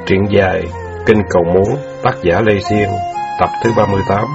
Truyện dài Kinh Cầu Muốn, tác giả Lê Xiên, tập thứ 38.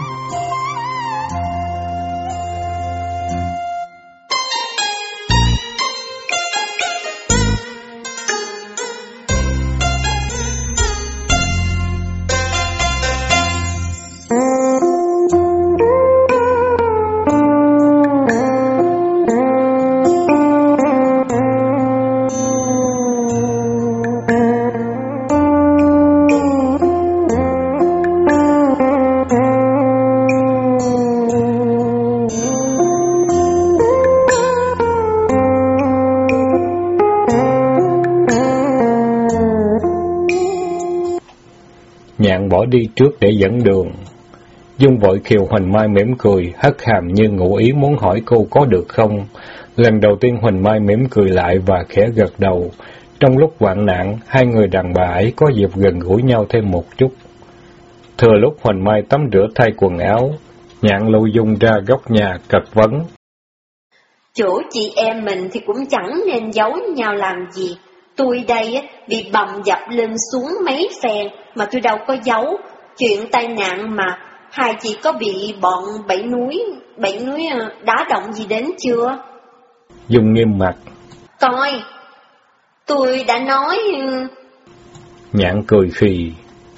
Nhạn bỏ đi trước để dẫn đường. Dung vội khiều Huỳnh Mai mỉm cười, hất hàm như ngụ ý muốn hỏi cô có được không. Lần đầu tiên Huỳnh Mai mỉm cười lại và khẽ gật đầu. Trong lúc hoạn nạn, hai người đàn bà ấy có dịp gần gũi nhau thêm một chút. Thừa lúc Huỳnh Mai tắm rửa thay quần áo, Nhạn lôi Dung ra góc nhà cật vấn. Chỗ chị em mình thì cũng chẳng nên giấu nhau làm gì. Tôi đây bị bầm dập lên xuống mấy phen mà tôi đâu có giấu. Chuyện tai nạn mà hai chị có bị bọn bảy núi đá động gì đến chưa? Dung nghiêm mặt. Coi, tôi đã nói. Nhạn cười khì.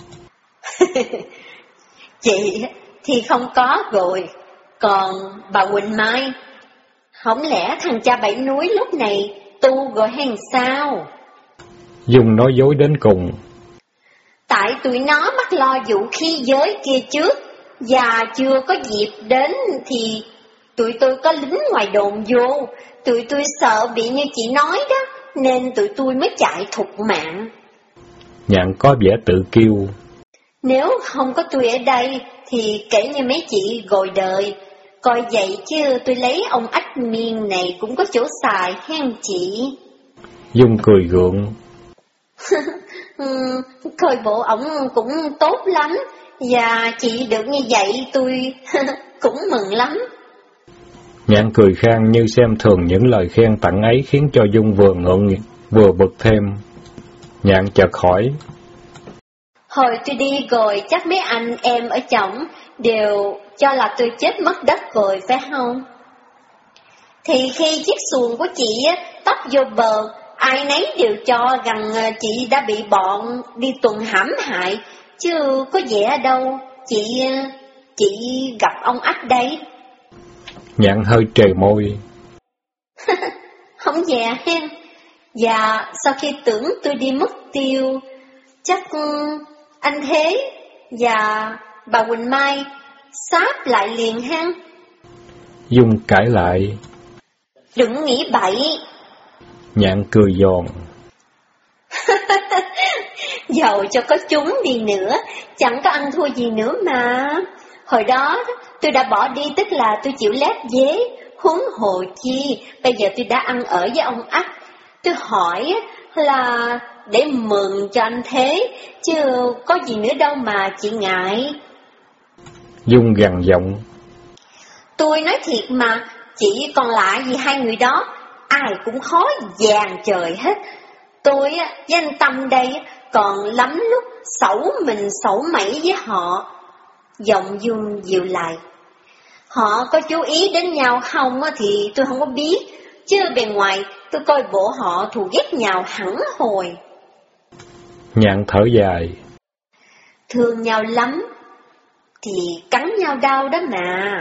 Chị thì không có rồi. Còn bà Huỳnh Mai, không lẽ thằng cha bảy núi lúc này tu rồi hay sao? Dung nói dối đến cùng. Tại tụi nó mắc lo vụ khí giới kia trước, và chưa có dịp đến thì tụi tôi có lính ngoài đồn vô. Tụi tôi sợ bị như chị nói đó, nên tụi tôi mới chạy thục mạng. Nhạn có vẻ tự kiêu. Nếu không có tôi ở đây thì kể như mấy chị gồi đời. Coi vậy chứ tôi lấy ông ách miên này cũng có chỗ xài hen chị. Dung cười gượng. Coi bộ ổng cũng tốt lắm, và chị được như vậy tôi cũng mừng lắm. Nhạn cười khang như xem thường những lời khen tặng ấy, khiến cho Dung vừa ngượng vừa bực thêm. Nhạn chợt hỏi. Hồi tôi đi rồi chắc mấy anh em ở chổng đều cho là tôi chết mất đất rồi phải không? Thì khi chiếc xuồng của chị tấp vô bờ, ai nấy đều cho rằng chị đã bị bọn đi tuần hãm hại, chứ có vẻ đâu chị gặp ông ách đấy. Nhạn hơi trề môi. Không dè hen. Và sau khi tưởng tôi đi mất tiêu, chắc anh Thế và bà Huỳnh Mai sáp lại liền ha. Dung cãi lại. Đừng nghĩ bậy. Nhạn cười giòn. Dầu cho có chúng đi nữa, chẳng có ăn thua gì nữa mà. Hồi đó tôi đã bỏ đi, tức là tôi chịu lép vế. Huống hồ chi, bây giờ tôi đã ăn ở với ông ách. Tôi hỏi là để mừng cho anh Thế, chứ có gì nữa đâu mà chị ngại. Dung gằn giọng. Tôi nói thiệt mà, chỉ còn lại vì hai người đó, ai cũng khó dàn trời hết. Tôi với anh Tâm đây còn lắm lúc xẩu mẩy với họ. Giọng Dung dịu lại. Họ có chú ý đến nhau không thì tôi không có biết, chứ bề ngoài tôi coi bộ họ thù ghét nhau hẳn hồi. Nhạn thở dài. Thương nhau lắm thì cắn nhau đau đó mà.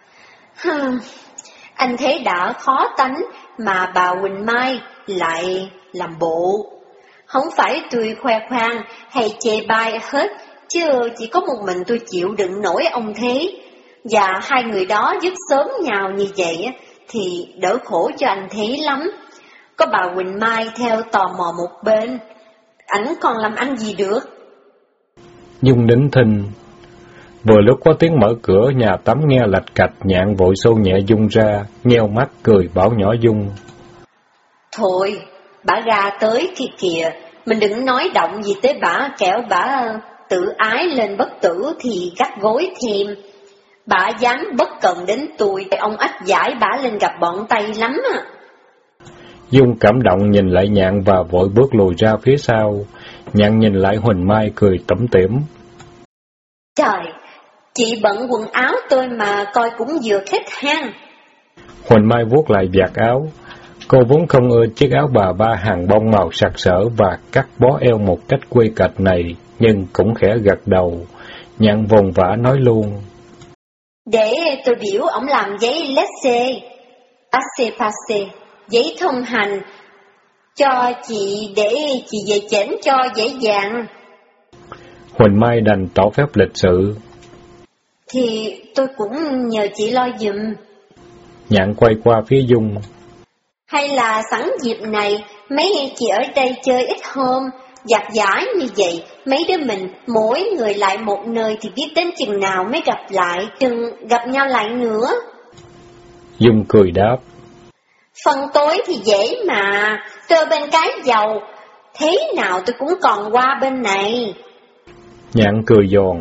Anh Thế đã khó tánh mà bà Huỳnh Mai lại làm bộ. Không phải tôi khoe khoang hay chê bai hết, chứ chỉ có một mình tôi chịu đựng nổi ông Thế. Và hai người đó dứt sớm nhau như vậy thì đỡ khổ cho anh Thế lắm. Có bà Huỳnh Mai theo tò mò một bên, ảnh còn làm ăn gì được. Dung nín thinh. Vừa lúc có tiếng mở cửa nhà tắm nghe lạch cạch, Nhạn vội xô nhẹ Dung ra, nheo mắt cười bảo nhỏ Dung. Thôi, bà ra tới kia kìa, mình đừng nói động gì tới bà, kẻo bà tự ái lên bất tử thì gắt gối thêm. Bà dám bất cần đến tôi, ông ách giải bà lên gặp bọn Tây lắm à. Dung cảm động nhìn lại Nhạn và vội bước lùi ra phía sau. Nhạn nhìn lại Huỳnh Mai cười tủm tỉm. Trời, chị bận quần áo tôi mà coi cũng vừa khít ha. Huỳnh Mai vuốt lại vạt áo. Cô vốn không ưa chiếc áo bà ba hàng bông màu sặc sỡ và cắt bó eo một cách quây cạch này, nhưng cũng khẽ gật đầu. Nhạn vùng vã nói luôn. Để tôi biểu ổng làm giấy laissez-passer, giấy thông hành, cho chị để chị về chỉnh cho dễ dàng. Huỳnh Mai đành tỏ phép lịch sự. Thì tôi cũng nhờ chị lo giùm. Nhạn quay qua phía Dung. Hay là sẵn dịp này, mấy chị ở đây chơi ít hôm, dạt dãi như vậy, mấy đứa mình mỗi người lại một nơi thì biết đến chừng nào mới gặp lại, đừng gặp nhau lại nữa. Dung cười đáp. Phần tối thì dễ mà, tôi bên cái giàu, thế nào tôi cũng còn qua bên này. Nhạn cười giòn.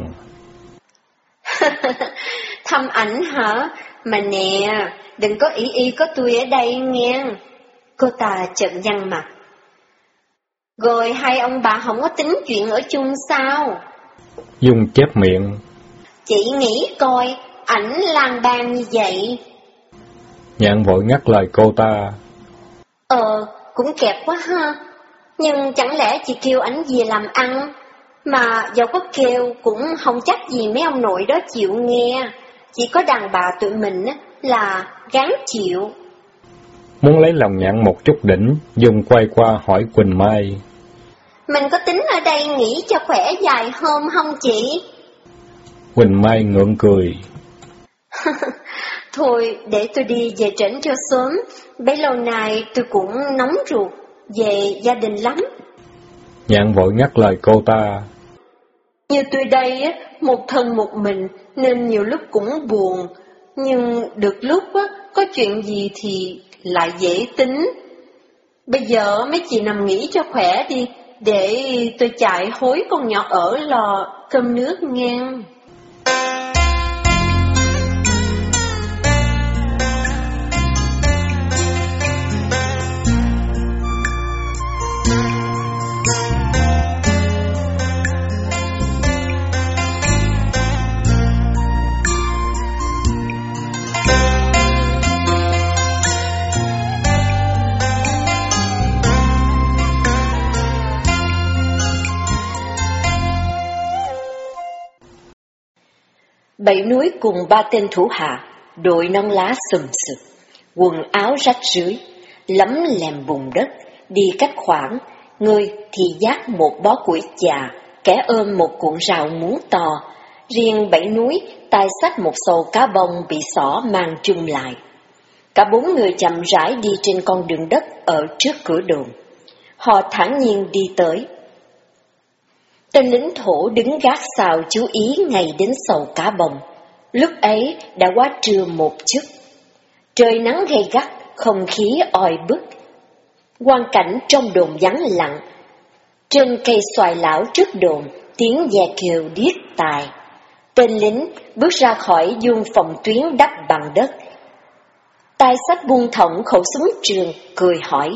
Thăm ảnh hả? Mà nè, đừng có ý có tôi ở đây nghe. Cô ta chợt nhăn mặt. Rồi hai ông bà không có tính chuyện ở chung sao? Dung chép miệng. Chị nghĩ coi, ảnh lang bang như vậy. Nhạn vội ngắt lời cô ta. Cũng kẹp quá ha. Nhưng chẳng lẽ chị kêu ảnh về làm ăn? Mà dẫu có kêu cũng không chắc gì mấy ông nội đó chịu nghe. Chỉ có đàn bà tụi mình là gắng chịu. Muốn lấy lòng Nhạn một chút đỉnh, Dung quay qua hỏi Quỳnh Mai. Mình có tính ở đây nghỉ cho khỏe vài hôm không chị? Quỳnh Mai ngượng cười. Thôi để tôi đi về trển cho sớm. Bấy lâu nay tôi cũng nóng ruột về gia đình lắm. Nhạn vội ngắt lời cô ta. Như tôi đây một thân một mình nên nhiều lúc cũng buồn. Nhưng được lúc có chuyện gì thì lại dễ tính. Bây giờ mấy chị nằm nghỉ cho khỏe đi, để tôi chạy hối con nhỏ ở lò cơm nước ngang. Bảy núi cùng ba tên thủ hạ, đội nón lá xùm xụp, quần áo rách rưới, lấm lem bùn đất, đi cách khoảng, người thì vác một bó củi chà, kẻ ôm một cuộn rau muống to, riêng bảy núi tay xách một xâu cá bông bị xỏ mang chung lại. Cả bốn người chậm rãi đi trên con đường đất ở trước cửa đồn. Họ thản nhiên đi tới. Tên lính thổ đứng gác xào chú ý ngay đến xâu cá bông. Lúc ấy đã quá trưa một chút. Trời nắng gay gắt, không khí oi bức. Quang cảnh trong đồn vắng lặng. Trên cây xoài lão trước đồn, tiếng ve kêu điếc tai. Tên lính bước ra khỏi vuông phòng tuyến đắp bằng đất. Tay xách buông thõng khẩu súng trường, cười hỏi.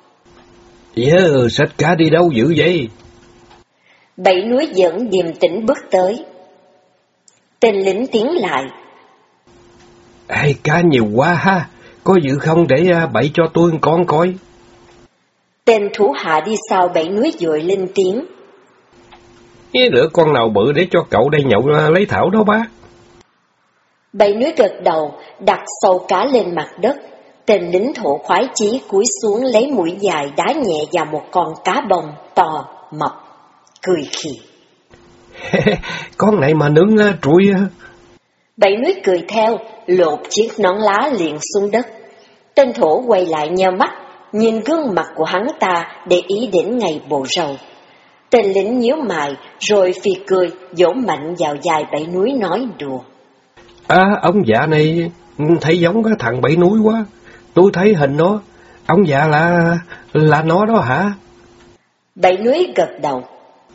Xách cá đi đâu dữ vậy? Bảy núi dẫn điềm tĩnh bước tới. Tên lính tiến lại. Ai, cá nhiều quá ha, có dữ không để bậy cho tôi con coi. Tên thủ hạ đi sau bảy núi vội lên tiếng. Lựa con nào bự để cho cậu đây nhậu lấy thảo đó bác. Bảy núi gật đầu, đặt sâu cá lên mặt đất. Tên lính thổ khoái chí cúi xuống lấy mũi dài đá nhẹ vào một con cá bông to, mập, cười khì. Con này mà nướng trụi. Bảy núi cười theo, lột chiếc nón lá liền xuống đất. Tên thổ quay lại nheo mắt, nhìn gương mặt của hắn ta để ý đến ngày bộ râu. Tên lính nhíu mày, rồi phì cười, vỗ mạnh vào vai bảy núi nói đùa. Ông già này thấy giống cái thằng bảy núi quá. Tôi thấy hình nó, ông già là nó đó hả? Bảy núi gật đầu.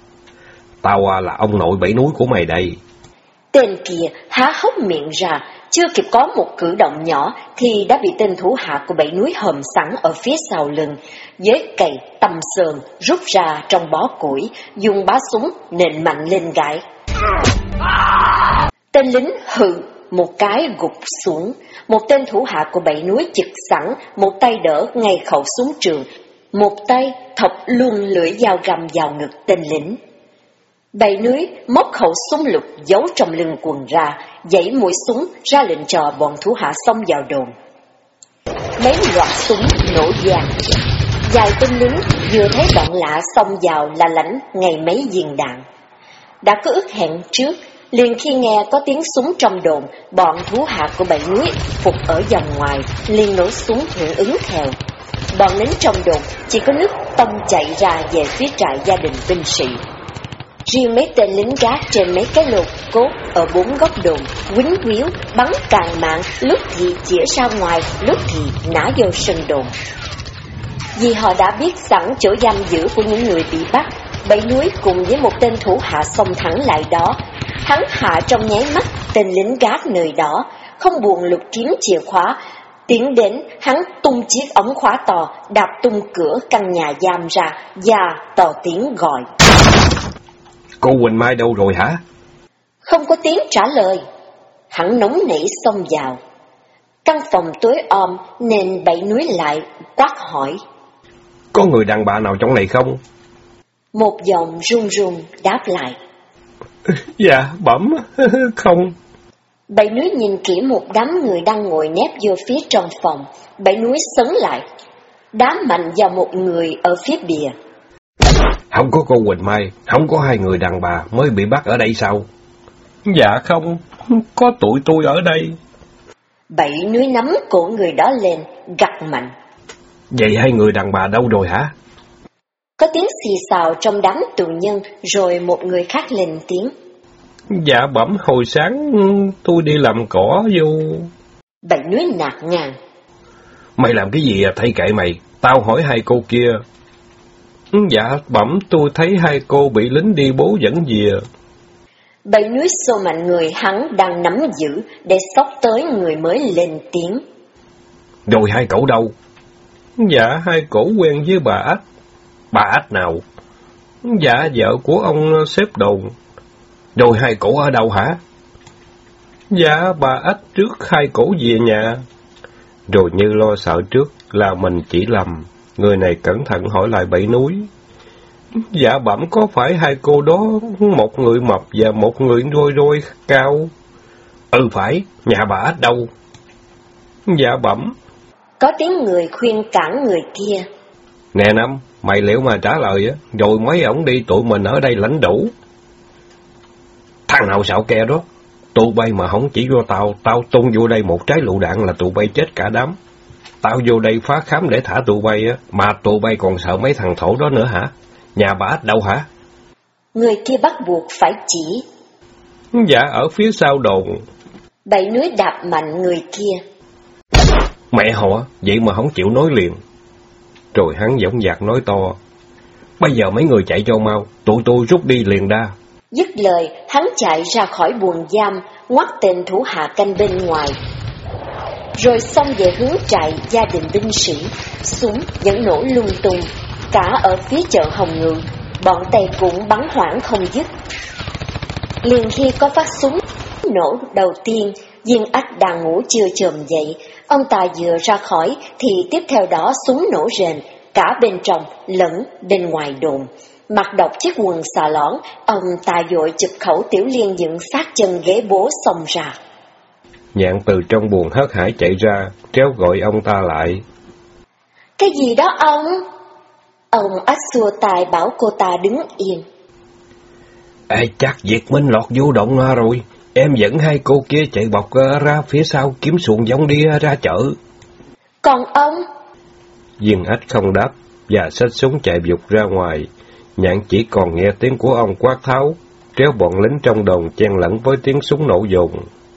Tao là ông nội bảy núi của mày đây. Tên kia há hốc miệng ra, Chưa kịp có một cử động nhỏ thì đã bị tên thủ hạ của Bảy Núi hòm sẵn ở phía sau lưng, với cày tăm sườn rút ra trong bó củi, dùng bá súng nện mạnh lên gáy. Tên lính hừ một cái gục xuống, một tên thủ hạ của Bảy Núi chực sẵn, một tay đỡ ngay khẩu súng trường, một tay thọc luôn lưỡi dao găm vào ngực tên lính. Bảy Núi móc khẩu súng lục giấu trong lưng quần ra, giãy mũi súng ra lệnh cho bọn thủ hạ xông vào đồn. Mấy loạt súng nổ vang, vài tên lính vừa thấy bọn lạ xông vào là lãnh ngay mấy viên đạn. Đã có ước hẹn trước, liền khi nghe có tiếng súng trong đồn, bọn thủ hạ của Bảy Núi phục ở vòng ngoài liền nổ súng hưởng ứng theo. Bọn lính trong đồn chỉ có nước tông chạy ra về phía trại gia đình binh sĩ. Riêng mấy tên lính gác trên mấy cái lột cốt ở bốn góc đồn quýnh quýu bắn càng mạng, lúc thì chĩa ra ngoài, lúc thì nã vô sân đồn. Vì họ đã biết sẵn chỗ giam giữ của những người bị bắt, Bảy Núi cùng với một tên thủ hạ xông thẳng lại đó. Hắn hạ trong nháy mắt tên lính gác nơi đó, không buồn lục kiếm chìa khóa. Tiến đến, hắn tung chiếc ống khóa to, đạp tung cửa căn nhà giam ra và to tiếng gọi. Cô Quỳnh Mai đâu rồi hả? Không có tiếng trả lời. Hắn nóng nảy xông vào. Căn phòng tối om nên Bảy Núi lại quát hỏi. Có người đàn bà nào trong này không? Một giọng run run đáp lại. Dạ, bẩm, không. Bảy Núi nhìn kỹ một đám người đang ngồi nép vô phía trong phòng. Bảy Núi sấn lại, đá mạnh vào một người ở phía bìa. Không có cô Quỳnh Mai, không có hai người đàn bà mới bị bắt ở đây sao? Dạ không, có tụi tôi ở đây. Bảy Núi nắm cổ người đó lên, gặt mạnh. Vậy hai người đàn bà đâu rồi hả? Có tiếng xì xào trong đám tù nhân, rồi một người khác lên tiếng. Dạ bẩm, hồi sáng tôi đi làm cỏ vô. Bảy Núi nạt ngang. Mày làm cái gì à, thay kệ mày, tao hỏi hai cô kia. Dạ bẩm, tôi thấy hai cô bị lính đi bố dẫn về. Bảy Núi xô mạnh người hắn đang nắm giữ để xốc tới người mới lên tiếng. Rồi hai cậu đâu? Dạ hai cổ quen với bà Ách. Bà Ách nào? Dạ vợ của ông sếp đồn. Rồi hai cổ ở đâu hả? Dạ bà Ách trước hai cổ về nhà. Rồi như lo sợ trước là mình chỉ lầm, người này cẩn thận hỏi lại Bảy Núi. Dạ bẩm, có phải hai cô đó một người mập và một người roi roi cao? Ừ phải, nhà bà Ách đâu? Dạ bẩm. Có tiếng người khuyên cản người kia. Nè Năm, mày liệu mà trả lời á, rồi mấy ổng đi tụi mình ở đây lãnh đủ. Thằng nào xạo ke đó, tụi bay mà không chỉ vô tao tung vô đây một trái lựu đạn là tụi bay chết cả đám. Tao vô đây phá khám để thả tụi bay á, mà tụi bay còn sợ mấy thằng thổ đó nữa hả? Nhà bà Ách đâu hả? Người kia bắt buộc phải chỉ. Dạ ở phía sau đồn. Bảy Núi đạp mạnh người kia. Mẹ họ, vậy mà không chịu nói liền. Rồi hắn dõng dạc nói to. Bây giờ mấy người chạy cho mau, tụi tôi rút đi liền đa. Dứt lời, hắn chạy ra khỏi buồng giam, ngoắt tên thủ hạ canh bên ngoài. Rồi xông về hướng trại gia đình binh sĩ, súng vẫn nổ lung tung. Cả ở phía chợ Hồng Ngự, bọn Tây cũng bắn hoảng không dứt. Liền khi có phát súng nổ đầu tiên, Viên Ách đang ngủ chưa chồm dậy. Ông ta vừa ra khỏi thì tiếp theo đó súng nổ rền, cả bên trong lẫn bên ngoài đồn. Mặc độc chiếc quần xà lõn, ông ta vội chụp khẩu Tiểu Liên dựng sát chân ghế bố xông ra. Nhạn từ trong buồng hớt hải chạy ra, tréo gọi ông ta lại. Cái gì đó ông? Ông Ách xua tay bảo cô ta đứng yên. Ê, chắc Việt Minh lọt vô động rồi. Em dẫn hai cô kia chạy bọc ra phía sau kiếm xuồng giống đi ra chợ. Còn ông? Viên Ách không đáp và xách súng chạy vụt ra ngoài. Nhạn chỉ còn nghe tiếng của ông quát tháo, kéo bọn lính trong đồn chen lẫn với tiếng súng nổ dồn.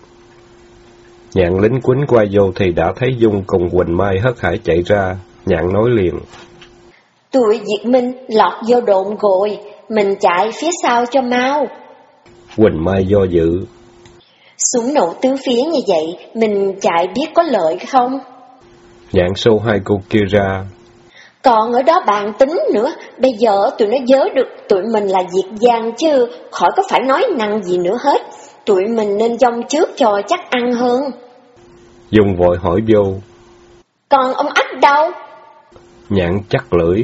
Nhạn lính quýnh qua vô thì đã thấy Dung cùng Quỳnh Mai hớt hải chạy ra. Nhạn nói liền. Tụi Việt Minh lọt vô đồn rồi, mình chạy phía sau cho mau. Quỳnh Mai do dự. Súng nổ tứ phía như vậy, mình chạy biết có lợi không? Nhạn xô hai cô kia ra. Còn ở đó bàn tính nữa, bây giờ tụi nó vớ được tụi mình là Diệt Giang chứ, khỏi có phải nói năng gì nữa hết. Tụi mình nên dông trước cho chắc ăn hơn. Dung vội hỏi vô. Còn ông Ách đâu? Nhạn chắc lưỡi.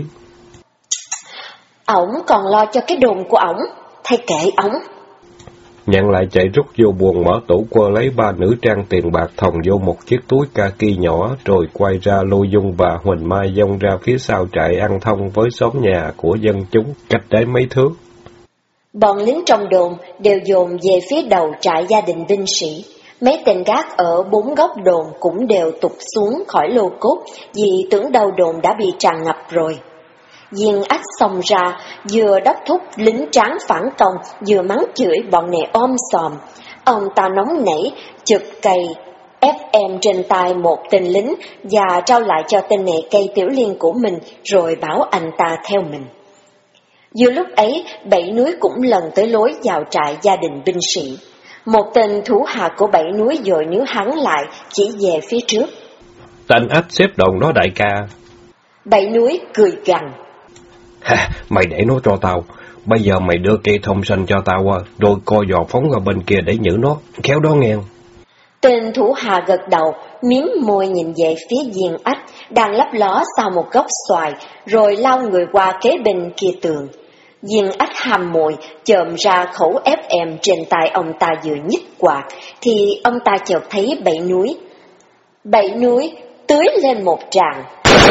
Ổng còn lo cho cái đồn của ổng, thay kệ ổng. Nhạn lại chạy rút vô buồng mở tủ quơ lấy 3 nữ trang tiền bạc thòng vô một chiếc túi kaki nhỏ, rồi quay ra lôi Dung và Huỳnh Mai dông ra phía sau trại ăn thông với xóm nhà của dân chúng cách đấy mấy thước. Bọn lính trong đồn đều dồn về phía đầu trại gia đình binh sĩ. Mấy tên gác ở 4 góc đồn cũng đều tụt xuống khỏi lô cốt, vì tưởng đâu đồn đã bị tràn ngập rồi. Diên Ách xông ra, vừa đốc thúc lính tráng phản công, vừa mắng chửi bọn này om sòm. Ông ta nóng nảy, chụp cây FM trên tay một tên lính và trao lại cho tên này cây tiểu liên của mình, rồi bảo anh ta theo mình. Vừa lúc ấy, Bảy Núi cũng lần tới lối vào trại gia đình binh sĩ. Một tên thủ hạ của Bảy Núi dội níu hắn lại, chỉ về phía trước. Tên Ách xếp đồn đó đại ca. Bảy Núi cười gằn. Mày để nó cho tao, bây giờ mày đưa cây thông xanh cho tao, rồi coi dò phóng ra bên kia để nhử nó, khéo đó nghe. Tên thủ hạ gật đầu, miếm môi nhìn về phía Diên Ách, đang lấp ló sau một gốc xoài, rồi lao người qua kế bên kia tường. Diên Ách hàm mồi, chồm ra khẩu FM trên tay ông ta vừa nhích quạt, thì ông ta chợt thấy Bảy Núi. Bảy Núi tưới lên một tràng.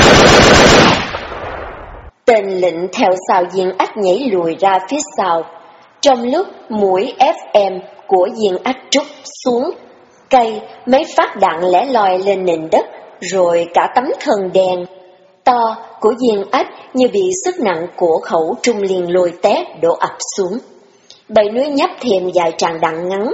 Tên lệnh theo sau Diên Ách nhảy lùi ra phía sau. Trong lúc mũi FM của Diên Ách trút xuống cây, mấy phát đạn lẻ loi lên nền đất, rồi cả tấm thân đen to của Diên Ách như bị sức nặng của khẩu trung liên lôi tét đổ ập xuống. Bảy Núi nhấp thêm vài tràng đạn ngắn.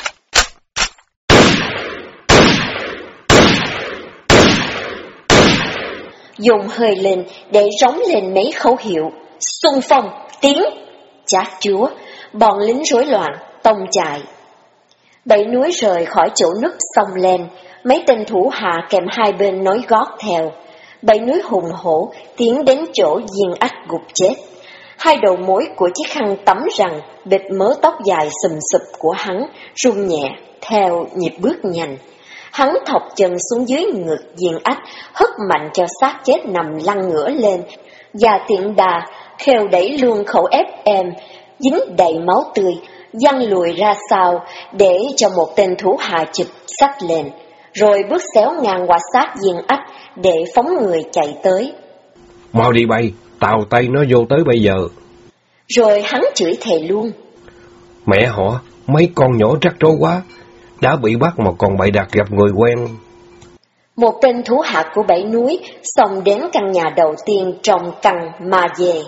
Dùng hơi lên để rống lên mấy khẩu hiệu: xung phong, tiến, chát chúa. Bọn lính rối loạn tông chạy. Bảy Núi rời khỏi chỗ nứt xông lên, mấy tên thủ hạ kèm hai bên nối gót theo. Bảy Núi hùng hổ tiến đến chỗ Diên Ách gục chết. Hai đầu mối của chiếc khăn tắm rằng bịt mớ tóc dài xùm xụp của hắn rung nhẹ theo nhịp bước nhanh. Hắn thọc chân xuống dưới ngực Diên Ách, hất mạnh cho xác chết nằm lăn ngửa lên, và tiện đà khều đẩy luôn khẩu FM dính đầy máu tươi, văng lùi ra sau để cho một tên thủ hạ chụp xách lên, rồi bước xéo ngang qua xác Diên Ách để phóng người chạy tới. Mau đi bay, tàu tay nó vô tới bây giờ. Rồi hắn chửi thề luôn. Mẹ họ, mấy con nhỏ rắc rối quá, đã bị bắt mà còn bày đặt gặp người quen. Một tên thủ hạ của Bảy Núi xông đến căn nhà đầu tiên trong căn mà về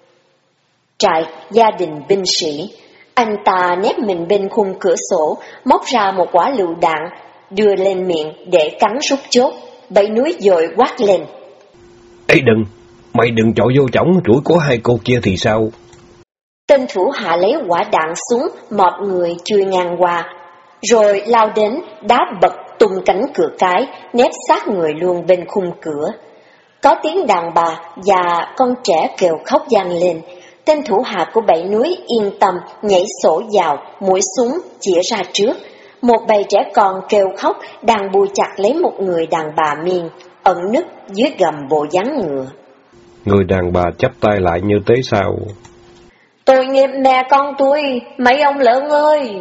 trại gia đình binh sĩ. Anh ta nép mình bên khung cửa sổ, móc ra một quả lựu đạn, đưa lên miệng để cắn rút chốt. Bảy Núi vội quát lên. Ê đừng, mày đừng chọi vô chổng rủi của hai cô kia thì sao? Tên thủ hạ lấy quả đạn súng, mọt người chui ngang qua, rồi lao đến đá bật tung cánh cửa cái, nép sát người luôn bên khung cửa. Có tiếng đàn bà và con trẻ kêu khóc vang lên. Tên thủ hạ của Bảy Núi yên tâm nhảy sổ vào, mũi súng chĩa ra trước. Một bầy trẻ con kêu khóc đang bùi chặt lấy một người đàn bà miên ẩn nấp dưới gầm bộ dáng ngựa. Người đàn bà chắp tay lại như thế sao? Tội nghiệp mẹ con tôi, mấy ông lợn ơi!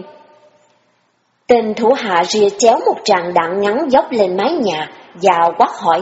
Tên thủ hạ rìa chéo một tràng đạn ngắn dốc lên mái nhà và quát hỏi.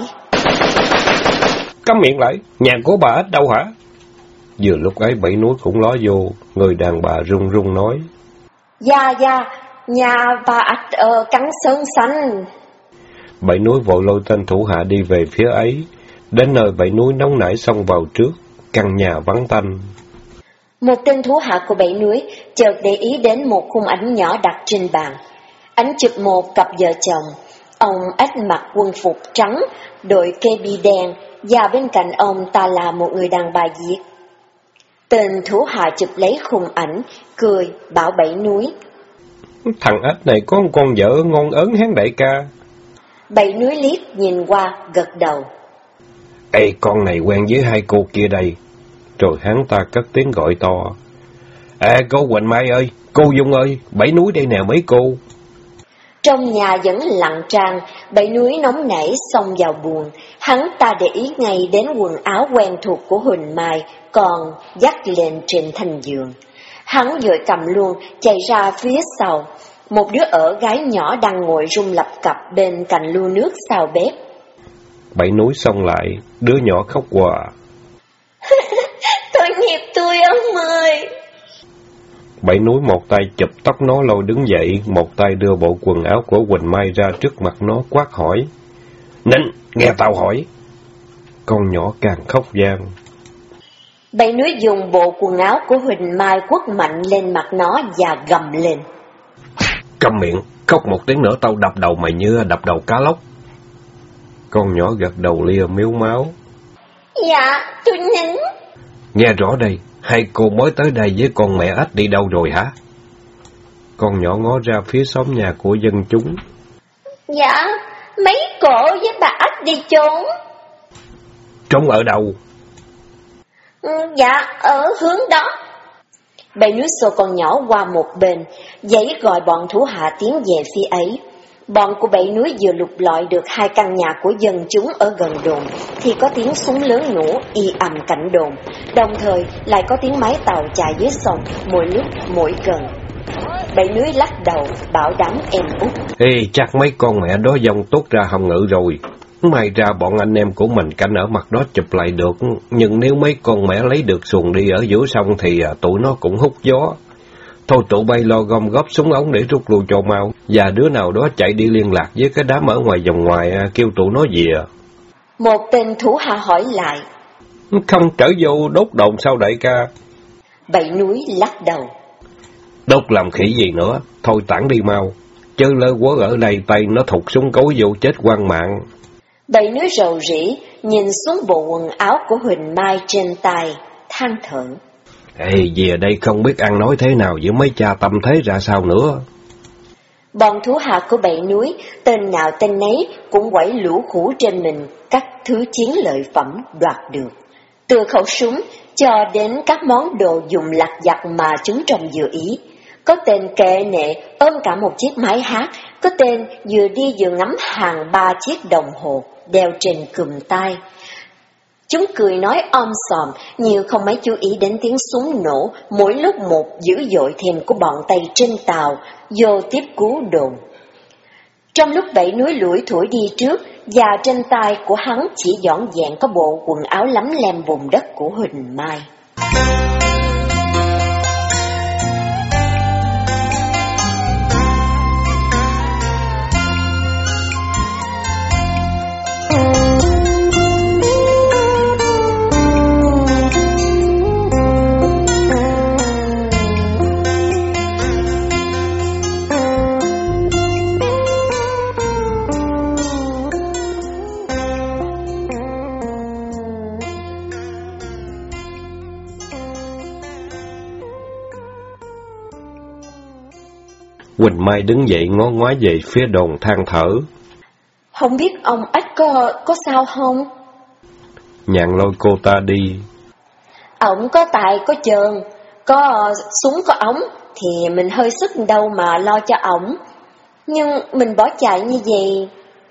Câm miệng lại, nhà của bà Ách đâu hả? Vừa lúc ấy Bảy Núi cũng ló vô, người đàn bà run run nói. Dạ, nhà bà Ách ở cắn sơn xanh. Bảy Núi vội lôi tên thủ hạ đi về phía ấy. Đến nơi Bảy Núi nóng nảy xông vào trước, căn nhà vắng tanh. Một tên thủ hạ của Bảy Núi chợt để ý đến một khung ảnh nhỏ đặt trên bàn. Ảnh chụp một cặp vợ chồng. Ông Ách mặc quân phục trắng, đội kê bi đen, và bên cạnh ông ta là một người đàn bà Việt. Tên thủ hạ chụp lấy khung ảnh, cười bảo Bảy Núi. Thằng ếch này có con vợ ngon ớn hán đại ca. Bảy núi liếc nhìn qua, gật đầu. Ê, con này quen với hai cô kia đây. Rồi hắn ta cất tiếng gọi to. Cô Quỳnh Mai ơi, cô Dung ơi, Bảy núi đây nè mấy cô. Trong nhà vẫn lặng tràn, Bảy núi nóng nảy xông vào buồng. Hắn ta để ý ngay đến quần áo quen thuộc của Huỳnh Mai, còn dắt lên trên thành giường. Hắn vội cầm luôn, chạy ra phía sau. Một đứa ở gái nhỏ đang ngồi rung lập cập bên cạnh lu nước sau bếp. Bảy núi xông lại, đứa nhỏ khóc hòa. Tội nghiệp tôi ông ơi. Bảy núi một tay chụp tóc nó lôi đứng dậy, một tay đưa bộ quần áo của Quỳnh Mai ra trước mặt nó quát hỏi. Nín, nghe tao hỏi. Con nhỏ càng khóc gian. Bảy núi dùng bộ quần áo của Huỳnh Mai quất mạnh lên mặt nó và gầm lên. Câm miệng, khóc một tiếng nữa tao đập đầu mày như đập đầu cá lóc. Con nhỏ gật đầu lia miếu máu. Dạ, tôi nín. Nghe rõ đây, hai cô mới tới đây với con mẹ ếch đi đâu rồi hả? Con nhỏ ngó ra phía xóm nhà của dân chúng. Dạ, mấy cổ với bà ếch đi trốn. Trốn ở đâu? Dạ, ở hướng đó. Bảy núi xô con nhỏ qua một bên, giấy gọi bọn thủ hạ tiến về phía ấy. Bọn của Bảy núi vừa lục lọi được hai căn nhà của dân chúng ở gần đồn, thì có tiếng súng lớn nổ y ầm cạnh đồn, đồng thời lại có tiếng máy tàu chạy dưới sông, mỗi lúc mỗi gần. Bảy núi lắc đầu, bảo đảm em út. Ê, chắc mấy con mẹ đó dông tốt ra hồng ngự rồi. May ra bọn anh em của mình canh ở mặt đó chụp lại được, nhưng nếu mấy con mẹ lấy được xuồng đi ở giữa sông thì tụi nó cũng hút gió. Thôi tụi bay lo gom góp súng ống để rút lui cho mau, và đứa nào đó chạy đi liên lạc với cái đám ở ngoài vòng ngoài, kêu tụi nó về. Một tên thủ hạ hỏi lại. Không trở vô đốt đồn sao đại ca? Bảy núi lắc đầu. Đốt làm khỉ gì nữa, thôi tản đi mau, chứ lỡ quớ ở đây tay nó thụt súng cối vô chết quan mạng. Bảy núi rầu rĩ, nhìn xuống bộ quần áo của Huỳnh Mai trên tay, than thở. Ê, về đây không biết ăn nói thế nào với mấy cha tâm thế ra sao nữa. Bọn thú hạ của Bảy núi, tên nào tên nấy cũng quẩy lũ khủ trên mình các thứ chiến lợi phẩm đoạt được. Từ khẩu súng cho đến các món đồ dùng lặt vặt mà chúng trông vừa ý. Có tên kệ nệ ôm cả một chiếc máy hát, có tên vừa đi vừa ngắm hàng 3 chiếc đồng hồ đeo trên cùm tay. Chúng cười nói om sòm, nhiều không mấy chú ý đến tiếng súng nổ, mỗi lúc một dữ dội thêm của bọn Tây trên tàu, vô tiếp cứu đồn. Trong lúc Bảy núi lủi thủi đi trước, và trên tay của hắn chỉ dọn dẹn có bộ quần áo lấm lem bùn đất của Huỳnh Mai. Quỳnh Mai đứng dậy ngó ngoái về phía đồn than thở. Không biết ông ếch có sao không? Nhạn lôi cô ta đi. Ổng có tài có trơn, có súng có ống, thì mình hơi sức đâu mà lo cho ổng. Nhưng mình bỏ chạy như vậy,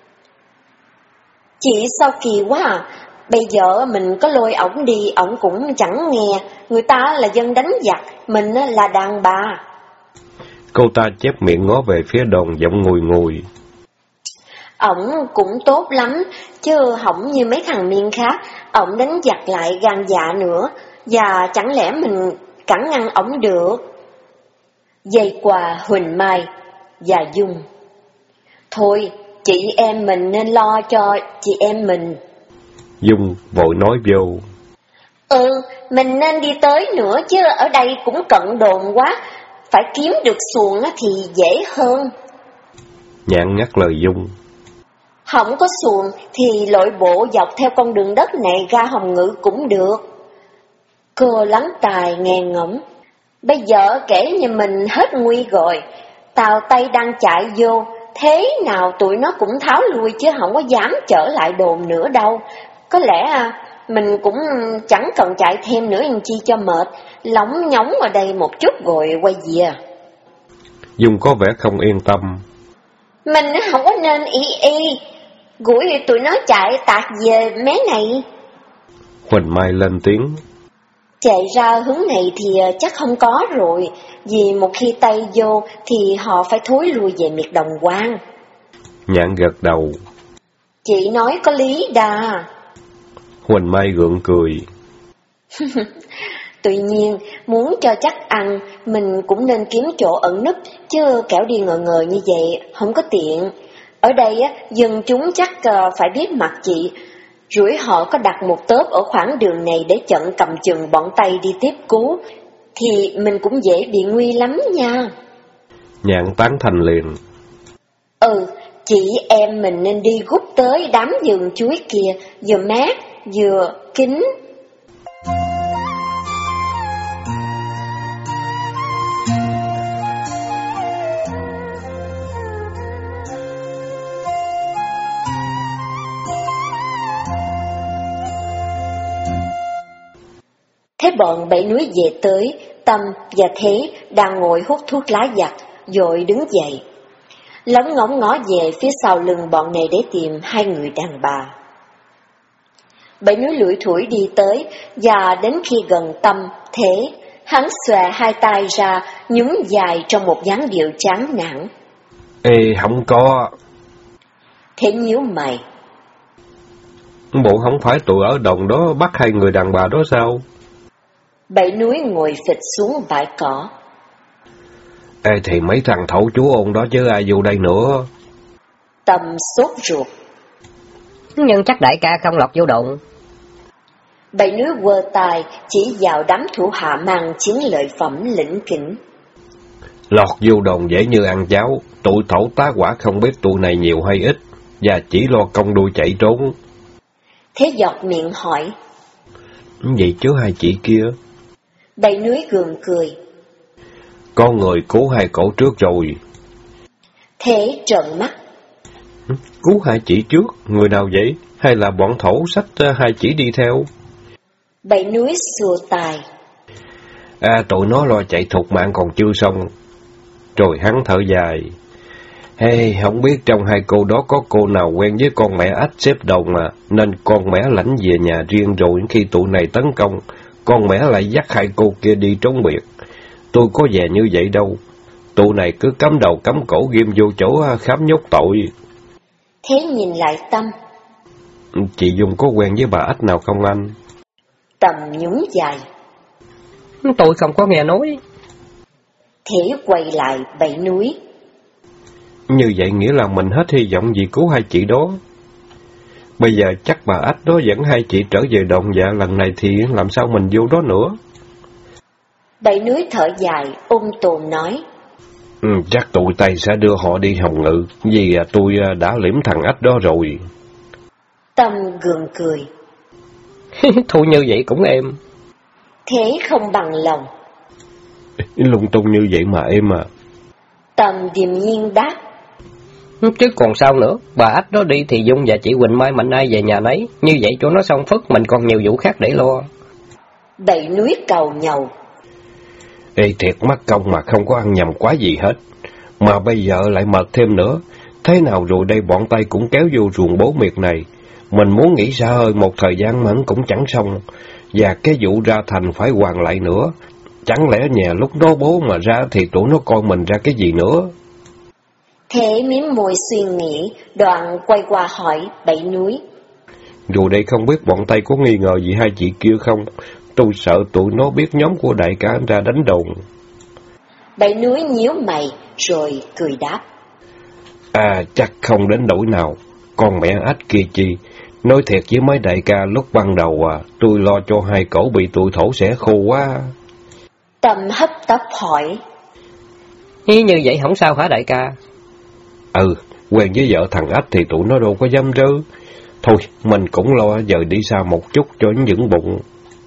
chị sao kỳ quá à. Bây giờ mình có lôi ổng đi, ổng cũng chẳng nghe. Người ta là dân đánh giặc, mình là đàn bà. Cô ta chép miệng ngó về phía đồn giọng ngùi ngùi. Ổng cũng tốt lắm, chứ hổng như mấy thằng miên khác. Ổng đánh giặc lại gan dạ nữa, và chẳng lẽ mình cản ngăn ổng được. Dây qua Huỳnh Mai và Dung. Thôi, chị em mình nên lo cho chị em mình. Dung vội nói vô. Mình nên đi tới nữa, chứ ở đây cũng cận đồn quá. Phải kiếm được xuồng thì dễ hơn. Nhạn nhắc lời Dung. Không có xuồng thì lội bộ dọc theo con đường đất này ra Hồng Ngự cũng được. Cô lắng tài nghe ngẫm. Bây giờ kể như mình hết nguy rồi, tàu Tây đang chạy vô, thế nào tụi nó cũng tháo lui chứ không có dám trở lại đồn nữa đâu. Có lẽ mình cũng chẳng cần chạy thêm nữa làm chi cho mệt, lóng nhóng ở đây một chút rồi quay về. Dung có vẻ không yên tâm. Mình không có nên gũi tụi nó chạy tạt về mé này. Huỳnh Mai lên tiếng. Chạy ra hướng này thì chắc không có rồi, vì một khi Tây vô thì họ phải thối lui về miệt Đồng Quan. Nhạn gật đầu. Chị nói có lý đà. Huỳnh Mai gượng cười. Tuy nhiên, muốn cho chắc ăn, mình cũng nên kiếm chỗ ẩn núp, chứ kẻo đi ngờ ngờ như vậy, không có tiện. Ở đây, dân chúng chắc phải biết mặt chị, rủi họ có đặt một tớp ở khoảng đường này để chặn cầm chừng bọn Tây đi tiếp cứu, thì mình cũng dễ bị nguy lắm nha. Nhạn tán thành liền. Chị em mình nên đi gút tới đám vườn chuối kia, vừa mát, vừa kín. Thế bọn Bảy Núi về tới, Tâm và Thế đang ngồi hút thuốc lá giặt, rồi đứng dậy. Lóng ngóng ngó về phía sau lưng bọn này để tìm hai người đàn bà. Bảy Núi lủi thủi đi tới, và đến khi gần Tâm, Thế, hắn xòe hai tay ra, nhún dài trong một dáng điệu chán nản. Ê, không có. Thế nhíu mày. Bộ không phải tụi ở đồng đó bắt hai người đàn bà đó sao? Bảy Núi ngồi phịch xuống bãi cỏ. Ê, thì mấy thằng thổ chú ôn đó chứ ai vô đây nữa. Tâm sốt ruột. Nhưng chắc đại ca không lọt vô đụng. Bảy Núi quơ tài chỉ vào đám thủ hạ mang chiến lợi phẩm lĩnh kỉnh. Lọt vô đồn dễ như ăn cháo, tụi thổ tá quả không biết tụi này nhiều hay ít, và chỉ lo công đuôi chạy trốn. Thế giọt miệng hỏi. Vậy chứ hai chị kia? Bảy Núi gượng cười. Có người cứu hai cổ trước rồi. Thế trợn mắt. Cứu hai chị trước? Người nào vậy? Hay là bọn thổ xách hai chị đi theo? Bảy Núi xua tài. Tụi nó lo chạy thục mạng còn chưa xong. Rồi hắn thở dài. Hey, không biết trong hai cô đó có cô nào quen với con mẹ ách xếp đầu mà, nên con mẹ lãnh về nhà riêng rồi khi tụi này tấn công, con mẹ lại dắt hai cô kia đi trốn biệt. Tôi có về như vậy đâu. Tụi này cứ cắm đầu cắm cổ ghim vô chỗ khám nhốt tội. Thế nhìn lại Tâm. Chị Dung có quen với bà ách nào không anh? Tâm nhún dài. Tôi không có nghe nói. Thế quay lại Bảy Núi. Như vậy nghĩa là mình hết hy vọng gì cứu hai chị đó. Bây giờ chắc bà ách đó dẫn hai chị trở về đồn dạ lần này thì làm sao mình vô đó nữa? Bảy Núi thở dài, tồn nói. Chắc tụi Tây sẽ đưa họ đi Hồng Ngự, vì tôi đã liếm thằng ách đó rồi. Tâm gượng cười. Thôi như vậy cũng êm. Thế không bằng lòng. Lung tung như vậy mà em à. Tâm điềm nhiên đáp. Chứ còn sao nữa, bà ách đó đi thì Dung và chị Quỳnh Mai mạnh ai về nhà nấy, như vậy cho nó xong phức, mình còn nhiều vụ khác để lo. Bảy Núi cầu nhầu. Ê, thiệt mắc công mà không có ăn nhầm quá gì hết, mà bây giờ lại mệt thêm nữa. Thế nào rồi đây bọn Tây cũng kéo vô ruộng bố miệt này, mình muốn nghĩ xa hơn một thời gian mà cũng chẳng xong, và cái vụ ra thành phải hoàn lại nữa. Chẳng lẽ nhà lúc đó bố mà ra thì tụi nó coi mình ra cái gì nữa? Thế miếm môi suy nghĩ, đoạn quay qua hỏi Bảy Núi. Dù đây không biết bọn Tây có nghi ngờ gì hai chị kia không? Tôi sợ tụi nó biết nhóm của đại ca ra đánh đồn. Bảy Núi nhíu mày, rồi cười đáp. Chắc không đến nỗi nào. Con mẹ ách kia chi. Nói thiệt với mấy đại ca lúc ban đầu tôi lo cho hai cổ bị tụi thổ sẽ khô quá. Tâm hấp tấp hỏi. Như vậy không sao hả đại ca? Quen với vợ thằng ách thì tụi nó đâu có dám rớ. Thôi, mình cũng lo giờ đi xa một chút cho nó vững bụng.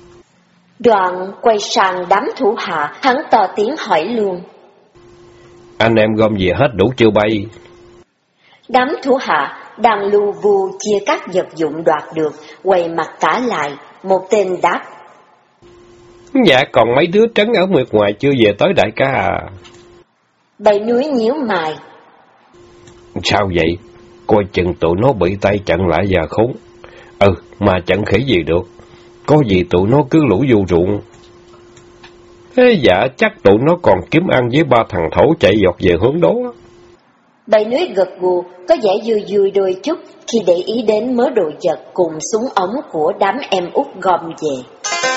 Đoạn quay sang đám thủ hạ, hắn to tiếng hỏi luôn. Anh em gom về hết đủ chưa bay? Đám thủ hạ đang lu vu chia các vật dụng đoạt được, quay mặt cả lại, một tên đáp. Dạ, còn mấy đứa trấn ở miệt ngoài chưa về tới đại ca à? Bảy núi nhíu mày. Sao vậy? Coi chừng tụi nó bị tay chặn lại và khốn. Mà chặn khỉ gì được. Có gì tụi nó cứ lũ vô ruộng. Dạ, chắc tụi nó còn kiếm ăn với ba thằng thổ chạy dọc về hướng đó. Bảy núi gật gù, có vẻ vui vui đôi chút khi để ý đến mớ đồ vật cùng súng ống của đám em út gom về.